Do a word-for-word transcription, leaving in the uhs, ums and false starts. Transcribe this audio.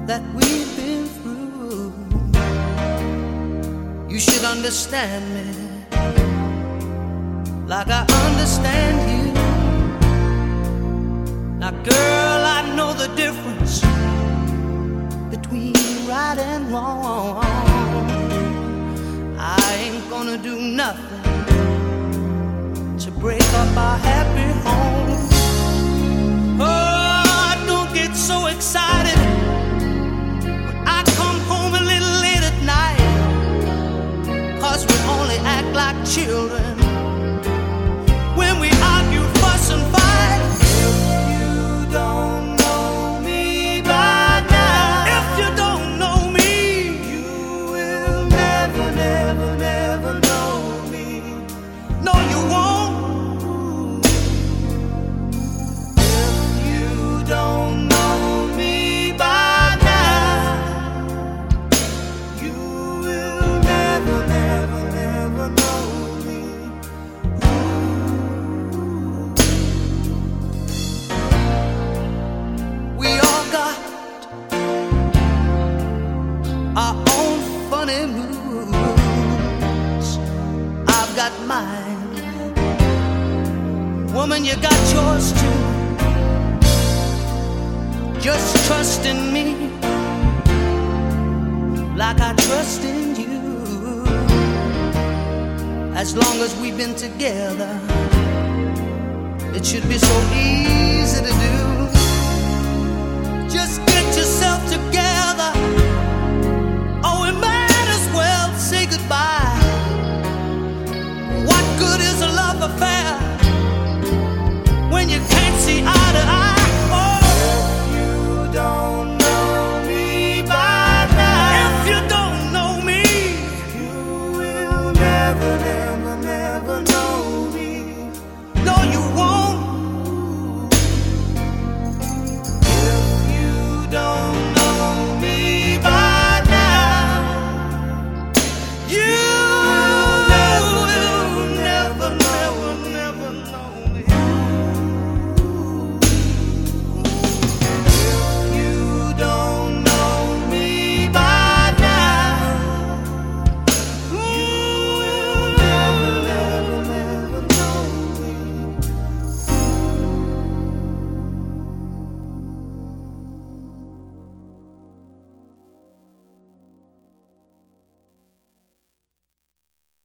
that we've been through. You should understand me like I understand you. Now, girl, I know the difference between right and wrong. I ain't gonna do nothing to break up our happy home. Oh, don't get so excited when I come home a little late at night, 'cause we only act like children when we argue, fuss and fight. If you don't know me by now, if you don't know me, you will never, never, never know me. No, you won't. If you don't know me by now, you will never, never, never know me. We all got our own funny moods. I've got mine. Woman, you got yours too. Just trust in me like I trust in you. As long as we've been together, it should be so easy to do.